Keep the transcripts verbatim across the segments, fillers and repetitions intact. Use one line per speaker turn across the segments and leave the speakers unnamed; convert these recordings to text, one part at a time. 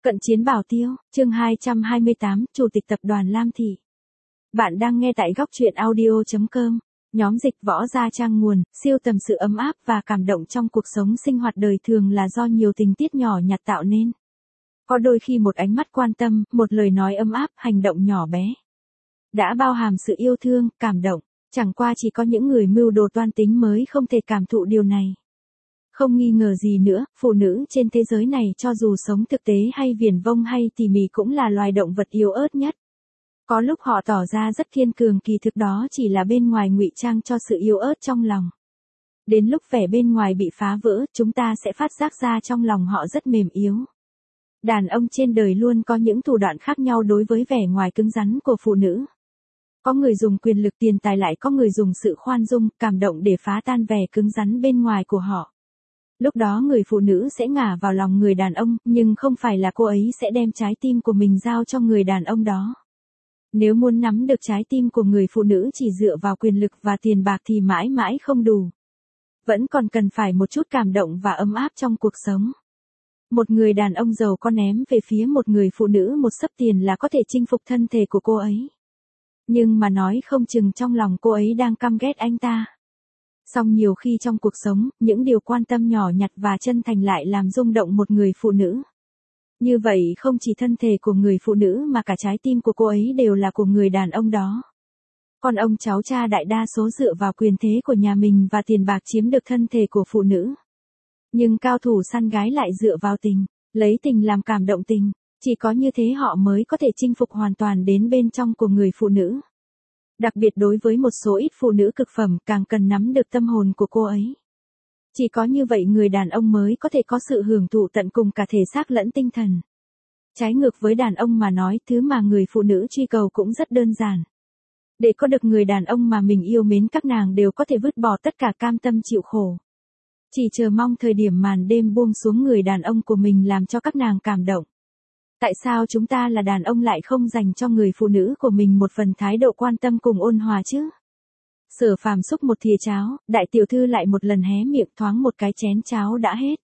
Cận chiến bảo tiêu, chương hai trăm hai mươi tám, Chủ tịch tập đoàn Lam Thị. Bạn đang nghe tại góc truyện audio chấm com. Nhóm dịch võ gia trang nguồn, siêu tầm sự ấm áp và cảm động trong cuộc sống sinh hoạt đời thường là do nhiều tình tiết nhỏ nhặt tạo nên. Có đôi khi một ánh mắt quan tâm, một lời nói ấm áp, hành động nhỏ bé đã bao hàm sự yêu thương, cảm động. Chẳng qua chỉ có những người mưu đồ toan tính mới không thể cảm thụ điều này. Không nghi ngờ gì nữa, phụ nữ trên thế giới này cho dù sống thực tế hay viển vông hay tỉ mỉ cũng là loài động vật yếu ớt nhất. Có lúc họ tỏ ra rất kiên cường, kỳ thực đó chỉ là bên ngoài ngụy trang cho sự yếu ớt trong lòng. Đến lúc vẻ bên ngoài bị phá vỡ, chúng ta sẽ phát giác ra trong lòng họ rất mềm yếu. Đàn ông trên đời luôn có những thủ đoạn khác nhau đối với vẻ ngoài cứng rắn của phụ nữ. Có người dùng quyền lực tiền tài, lại có người dùng sự khoan dung, cảm động để phá tan vẻ cứng rắn bên ngoài của họ. Lúc đó người phụ nữ sẽ ngả vào lòng người đàn ông, nhưng không phải là cô ấy sẽ đem trái tim của mình giao cho người đàn ông đó. Nếu muốn nắm được trái tim của người phụ nữ chỉ dựa vào quyền lực và tiền bạc thì mãi mãi không đủ. Vẫn còn cần phải một chút cảm động và ấm áp trong cuộc sống. Một người đàn ông giàu có ném về phía một người phụ nữ một xấp tiền là có thể chinh phục thân thể của cô ấy. Nhưng mà nói không chừng trong lòng cô ấy đang căm ghét anh ta. Song nhiều khi trong cuộc sống, những điều quan tâm nhỏ nhặt và chân thành lại làm rung động một người phụ nữ. Như vậy không chỉ thân thể của người phụ nữ mà cả trái tim của cô ấy đều là của người đàn ông đó. Còn ông cháu cha đại đa số dựa vào quyền thế của nhà mình và tiền bạc chiếm được thân thể của phụ nữ. Nhưng cao thủ săn gái lại dựa vào tình, lấy tình làm cảm động tình. Chỉ có như thế họ mới có thể chinh phục hoàn toàn đến bên trong của người phụ nữ. Đặc biệt đối với một số ít phụ nữ cực phẩm, càng cần nắm được tâm hồn của cô ấy. Chỉ có như vậy người đàn ông mới có thể có sự hưởng thụ tận cùng cả thể xác lẫn tinh thần. Trái ngược với đàn ông mà nói, thứ mà người phụ nữ truy cầu cũng rất đơn giản. Để có được người đàn ông mà mình yêu mến, các nàng đều có thể vứt bỏ tất cả, cam tâm chịu khổ. Chỉ chờ mong thời điểm màn đêm buông xuống người đàn ông của mình làm cho các nàng cảm động. Tại sao chúng ta là đàn ông lại không dành cho người phụ nữ của mình một phần thái độ quan tâm cùng ôn hòa chứ? Sở Phàm xúc một thìa cháo, đại tiểu thư lại một lần hé miệng, thoáng một cái chén cháo đã hết.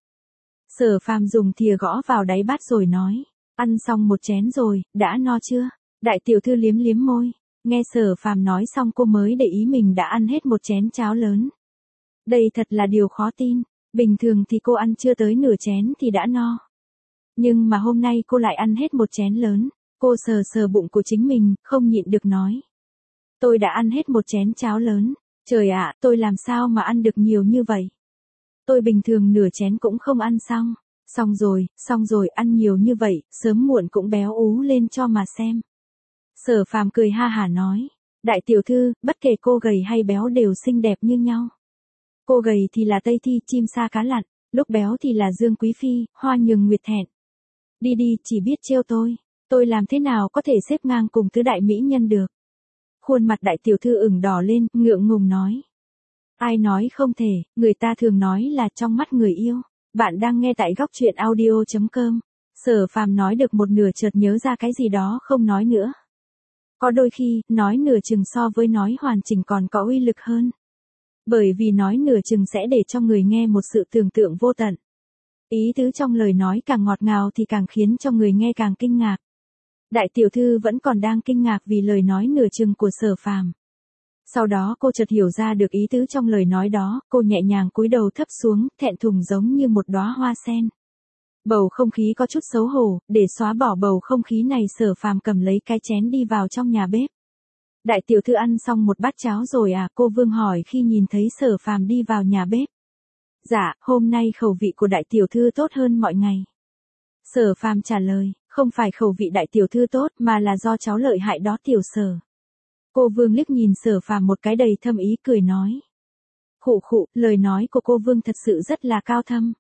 Sở Phàm dùng thìa gõ vào đáy bát rồi nói, ăn xong một chén rồi, đã no chưa? Đại tiểu thư liếm liếm môi, nghe Sở Phàm nói xong cô mới để ý mình đã ăn hết một chén cháo lớn. Đây thật là điều khó tin, bình thường thì cô ăn chưa tới nửa chén thì đã no. Nhưng mà hôm nay cô lại ăn hết một chén lớn, cô sờ sờ bụng của chính mình, không nhịn được nói. Tôi đã ăn hết một chén cháo lớn, trời ạ, tôi làm sao mà ăn được nhiều như vậy? Tôi bình thường nửa chén cũng không ăn xong, xong rồi, xong rồi, ăn nhiều như vậy, sớm muộn cũng béo ú lên cho mà xem. Sở Phàm cười ha hả nói, đại tiểu thư, bất kể cô gầy hay béo đều xinh đẹp như nhau. Cô gầy thì là Tây Thi, chim sa cá lặn, lúc béo thì là Dương Quý Phi, hoa nhường nguyệt thẹn. Đi đi, chỉ biết trêu tôi, tôi làm thế nào có thể xếp ngang cùng tứ đại mỹ nhân được. Khuôn mặt đại tiểu thư ửng đỏ lên, ngượng ngùng nói. Ai nói không thể, người ta thường nói là trong mắt người yêu. Bạn đang nghe tại góc truyện audio chấm com. Sở Phàm nói được một nửa chợt nhớ ra cái gì đó không nói nữa. Có đôi khi, nói nửa chừng so với nói hoàn chỉnh còn có uy lực hơn. Bởi vì nói nửa chừng sẽ để cho người nghe một sự tưởng tượng vô tận. Ý tứ trong lời nói càng ngọt ngào thì càng khiến cho người nghe càng kinh ngạc. Đại tiểu thư vẫn còn đang kinh ngạc vì lời nói nửa chừng của Sở Phàm. Sau đó cô chợt hiểu ra được ý tứ trong lời nói đó, cô nhẹ nhàng cúi đầu thấp xuống, thẹn thùng giống như một đóa hoa sen. Bầu không khí có chút xấu hổ, để xóa bỏ bầu không khí này Sở Phàm cầm lấy cái chén đi vào trong nhà bếp. Đại tiểu thư ăn xong một bát cháo rồi à? Cô Vương hỏi khi nhìn thấy Sở Phàm đi vào nhà bếp. Dạ, hôm nay khẩu vị của đại tiểu thư tốt hơn mọi ngày. Sở Phàm trả lời, không phải khẩu vị đại tiểu thư tốt mà là do cháu lợi hại đó tiểu Sở. Cô Vương liếc nhìn Sở Phàm một cái đầy thâm ý cười nói. Khụ khụ, lời nói của cô Vương thật sự rất là cao thâm.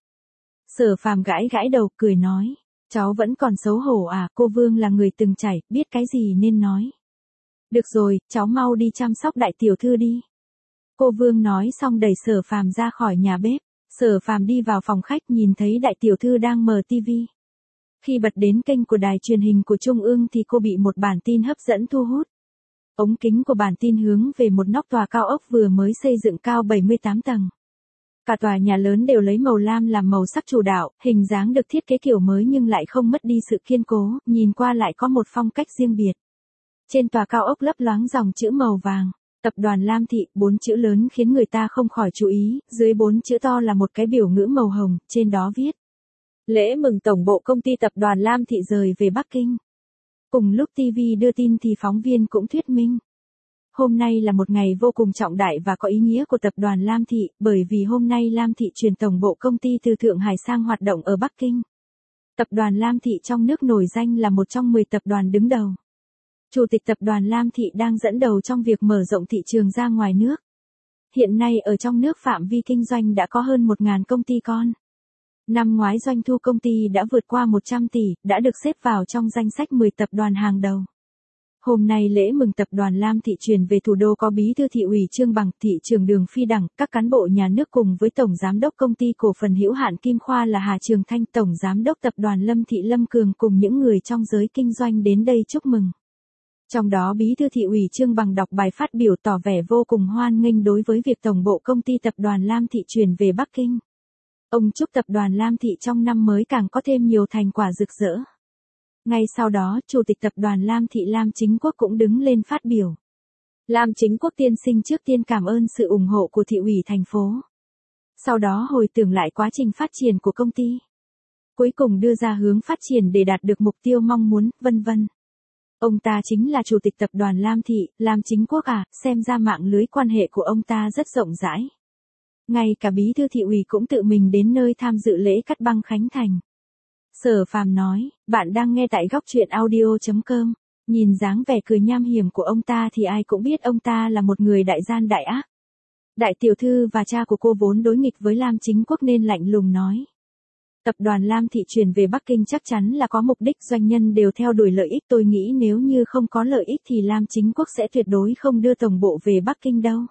Sở Phàm gãi gãi đầu cười nói, cháu vẫn còn xấu hổ à? Cô Vương là người từng trải, biết cái gì nên nói. Được rồi, cháu mau đi chăm sóc đại tiểu thư đi. Cô Vương nói xong đẩy Sở Phàm ra khỏi nhà bếp. Sở Phàm đi vào phòng khách nhìn thấy đại tiểu thư đang mở tivi. Khi bật đến kênh của đài truyền hình của Trung ương thì cô bị một bản tin hấp dẫn thu hút. Ống kính của bản tin hướng về một nóc tòa cao ốc vừa mới xây dựng cao bảy mươi tám tầng. Cả tòa nhà lớn đều lấy màu lam làm màu sắc chủ đạo, hình dáng được thiết kế kiểu mới nhưng lại không mất đi sự kiên cố, nhìn qua lại có một phong cách riêng biệt. Trên tòa cao ốc lấp loáng dòng chữ màu vàng, Tập đoàn Lam Thị, bốn chữ lớn khiến người ta không khỏi chú ý, dưới bốn chữ to là một cái biểu ngữ màu hồng, trên đó viết: lễ mừng tổng bộ công ty Tập đoàn Lam Thị rời về Bắc Kinh. Cùng lúc ti vi đưa tin thì phóng viên cũng thuyết minh. Hôm nay là một ngày vô cùng trọng đại và có ý nghĩa của Tập đoàn Lam Thị, bởi vì hôm nay Lam Thị chuyển tổng bộ công ty từ Thượng Hải sang hoạt động ở Bắc Kinh. Tập đoàn Lam Thị trong nước nổi danh là một trong mười tập đoàn đứng đầu. Chủ tịch Tập đoàn Lam Thị đang dẫn đầu trong việc mở rộng thị trường ra ngoài nước. Hiện nay ở trong nước phạm vi kinh doanh đã có hơn một nghìn công ty con. Năm ngoái doanh thu công ty đã vượt qua một trăm tỷ, đã được xếp vào trong danh sách mười tập đoàn hàng đầu. Hôm nay lễ mừng Tập đoàn Lam Thị chuyển về thủ đô có Bí thư Thị ủy Trương Bằng, Thị trưởng Đường Phi Đằng, các cán bộ nhà nước cùng với Tổng Giám đốc Công ty Cổ phần Hữu hạn Kim Khoa là Hà Trường Thanh, Tổng Giám đốc Tập đoàn Lâm Thị Lâm Cường cùng những người trong giới kinh doanh đến đây chúc mừng. Trong đó Bí thư Thị ủy Trương Bằng đọc bài phát biểu tỏ vẻ vô cùng hoan nghênh đối với việc tổng bộ công ty Tập đoàn Lam Thị chuyển về Bắc Kinh. Ông chúc Tập đoàn Lam Thị trong năm mới càng có thêm nhiều thành quả rực rỡ. Ngay sau đó, Chủ tịch Tập đoàn Lam Thị Lam Chính Quốc cũng đứng lên phát biểu. Lam Chính Quốc tiên sinh trước tiên cảm ơn sự ủng hộ của Thị ủy thành phố. Sau đó hồi tưởng lại quá trình phát triển của công ty. Cuối cùng đưa ra hướng phát triển để đạt được mục tiêu mong muốn, vân vân. Ông ta chính là Chủ tịch Tập đoàn Lam Thị, Lam Chính Quốc à, xem ra mạng lưới quan hệ của ông ta rất rộng rãi. Ngay cả Bí thư Thị ủy cũng tự mình đến nơi tham dự lễ cắt băng khánh thành. Sở Phàm nói, bạn đang nghe tại góc truyện audio chấm com. Nhìn dáng vẻ cười nham hiểm của ông ta thì ai cũng biết ông ta là một người đại gian đại ác. Đại tiểu thư và cha của cô vốn đối nghịch với Lam Chính Quốc nên lạnh lùng nói. Tập đoàn Lam Thị chuyển về Bắc Kinh chắc chắn là có mục đích, doanh nhân đều theo đuổi lợi ích, tôi nghĩ nếu như không có lợi ích thì Lam Chính Quốc sẽ tuyệt đối không đưa tổng bộ về Bắc Kinh đâu.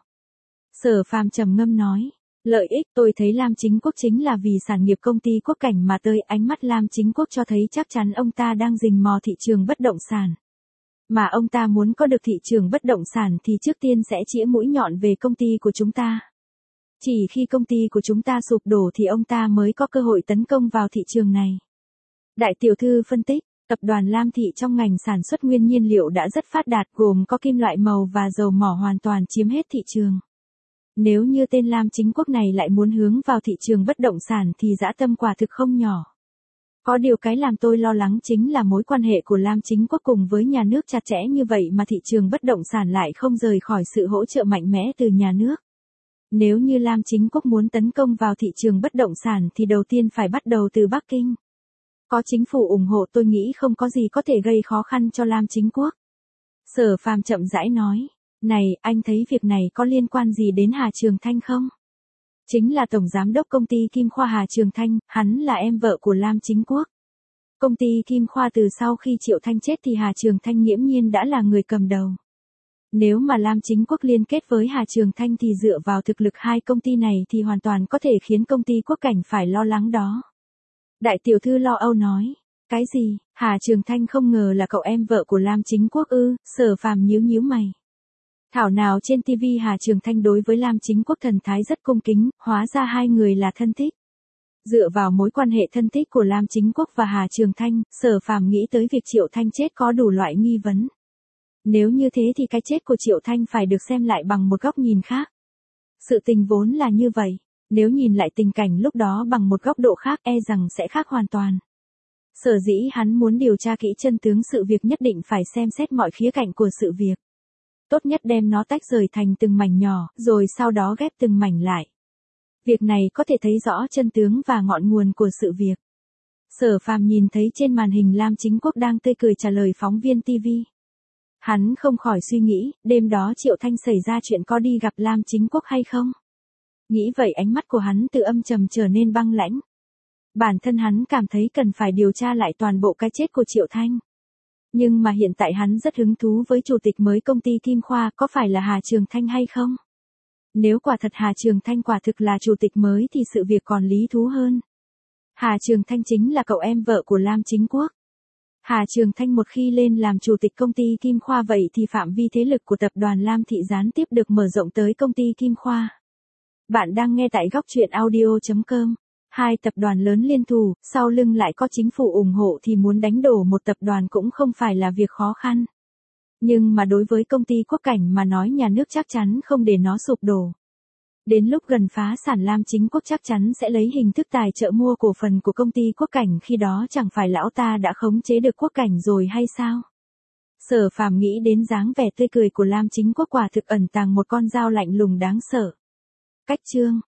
Sở Phàm trầm ngâm nói. Lợi ích, tôi thấy Lam Chính Quốc chính là vì sản nghiệp công ty Quốc Cảnh mà tới, ánh mắt Lam Chính Quốc cho thấy chắc chắn ông ta đang rình mò thị trường bất động sản. Mà ông ta muốn có được thị trường bất động sản thì trước tiên sẽ chĩa mũi nhọn về công ty của chúng ta. Chỉ khi công ty của chúng ta sụp đổ thì ông ta mới có cơ hội tấn công vào thị trường này. Đại tiểu thư phân tích, Tập đoàn Lam Thị trong ngành sản xuất nguyên nhiên liệu đã rất phát đạt, gồm có kim loại màu và dầu mỏ hoàn toàn chiếm hết thị trường. Nếu như tên Lam Chính Quốc này lại muốn hướng vào thị trường bất động sản thì dã tâm quả thực không nhỏ. Có điều cái làm tôi lo lắng chính là mối quan hệ của Lam Chính Quốc cùng với nhà nước chặt chẽ như vậy mà thị trường bất động sản lại không rời khỏi sự hỗ trợ mạnh mẽ từ nhà nước. Nếu như Lam Chính Quốc muốn tấn công vào thị trường bất động sản thì đầu tiên phải bắt đầu từ Bắc Kinh. Có chính phủ ủng hộ tôi nghĩ không có gì có thể gây khó khăn cho Lam Chính Quốc. Sở Phàm chậm rãi nói. Này, anh thấy việc này có liên quan gì đến Hà Trường Thanh không? Chính là Tổng Giám đốc Công ty Kim Khoa Hà Trường Thanh, hắn là em vợ của Lam Chính Quốc. Công ty Kim Khoa từ sau khi Triệu Thanh chết thì Hà Trường Thanh nghiễm nhiên đã là người cầm đầu. Nếu mà Lam Chính Quốc liên kết với Hà Trường Thanh thì dựa vào thực lực hai công ty này thì hoàn toàn có thể khiến công ty Quốc Cảnh phải lo lắng đó. Đại tiểu thư lo âu nói. Cái gì, Hà Trường Thanh không ngờ là cậu em vợ của Lam Chính Quốc ư? Sở Phàm nhíu nhíu mày. Thảo nào trên ti vi Hà Trường Thanh đối với Lam Chính Quốc thần thái rất cung kính, hóa ra hai người là thân thích. Dựa vào mối quan hệ thân thích của Lam Chính Quốc và Hà Trường Thanh, Sở Phàm nghĩ tới việc Triệu Thanh chết có đủ loại nghi vấn. Nếu như thế thì cái chết của Triệu Thanh phải được xem lại bằng một góc nhìn khác. Sự tình vốn là như vậy, nếu nhìn lại tình cảnh lúc đó bằng một góc độ khác e rằng sẽ khác hoàn toàn. Sở dĩ hắn muốn điều tra kỹ chân tướng sự việc nhất định phải xem xét mọi khía cạnh của sự việc. Tốt nhất đem nó tách rời thành từng mảnh nhỏ, rồi sau đó ghép từng mảnh lại. Việc này có thể thấy rõ chân tướng và ngọn nguồn của sự việc. Sở Phàm nhìn thấy trên màn hình Lam Chính Quốc đang tươi cười trả lời phóng viên ti vi. Hắn không khỏi suy nghĩ, đêm đó Triệu Thanh xảy ra chuyện có đi gặp Lam Chính Quốc hay không? Nghĩ vậy ánh mắt của hắn từ âm trầm trở nên băng lãnh. Bản thân hắn cảm thấy cần phải điều tra lại toàn bộ cái chết của Triệu Thanh. Nhưng mà hiện tại hắn rất hứng thú với chủ tịch mới công ty Kim Khoa, có phải là Hà Trường Thanh hay không? Nếu quả thật Hà Trường Thanh quả thực là chủ tịch mới thì sự việc còn lý thú hơn. Hà Trường Thanh chính là cậu em vợ của Lam Chính Quốc. Hà Trường Thanh một khi lên làm chủ tịch công ty Kim Khoa vậy thì phạm vi thế lực của tập đoàn Lam Thị gián tiếp được mở rộng tới công ty Kim Khoa. Bạn đang nghe tại góc chuyện audio chấm com. Hai tập đoàn lớn liên thủ, sau lưng lại có chính phủ ủng hộ thì muốn đánh đổ một tập đoàn cũng không phải là việc khó khăn. Nhưng mà đối với công ty Quốc Cảnh mà nói nhà nước chắc chắn không để nó sụp đổ. Đến lúc gần phá sản Lam Chính Quốc chắc chắn sẽ lấy hình thức tài trợ mua cổ phần của công ty Quốc Cảnh, khi đó chẳng phải lão ta đã khống chế được Quốc Cảnh rồi hay sao? Sở Phàm nghĩ đến dáng vẻ tươi cười của Lam Chính Quốc quả thực ẩn tàng một con dao lạnh lùng đáng sợ. Cách chương